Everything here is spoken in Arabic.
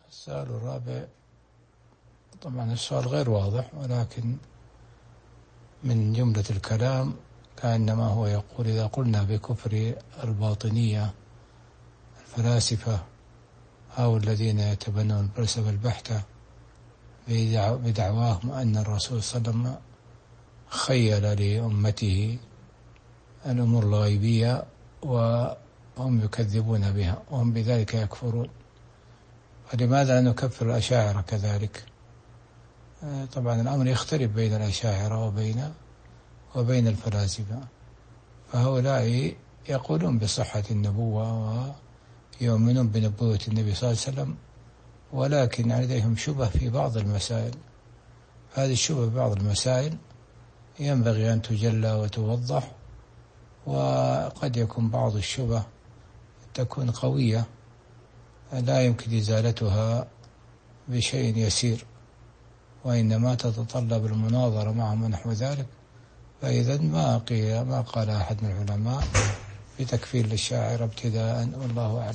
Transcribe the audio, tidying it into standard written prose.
السؤال الرابع، طبعا السؤال غير واضح، ولكن من جملة الكلام كأنما هو يقول: إذا قلنا بكفر الباطنية الفلاسفة أو الذين يتبنون الفلسفة البحتة بدعواهم أن الرسول صلى الله عليه وسلم خيل لأمته الأمور الغيبية وهم يكذبون بها وهم بذلك يكفرون، فلماذا نكفر الأشاعرة كذلك؟ طبعا الأمر يختلف بين الأشاعرة وبين الفلاسفة، فهؤلاء يقولون بصحة النبوة ويؤمنون بنبوة النبي صلى الله عليه وسلم، ولكن لديهم شبه في بعض المسائل. هذه الشبه في بعض المسائل ينبغي أن تجلى وتوضح، وقد يكون بعض الشبه تكون قوية لا يمكن إزالتها بشيء يسير، وإنما تتطلب المناظرة معهم ونحو ذلك. فإذا ما قال أحد من العلماء بتكفير الأشاعرة ابتداء، والله أعلم.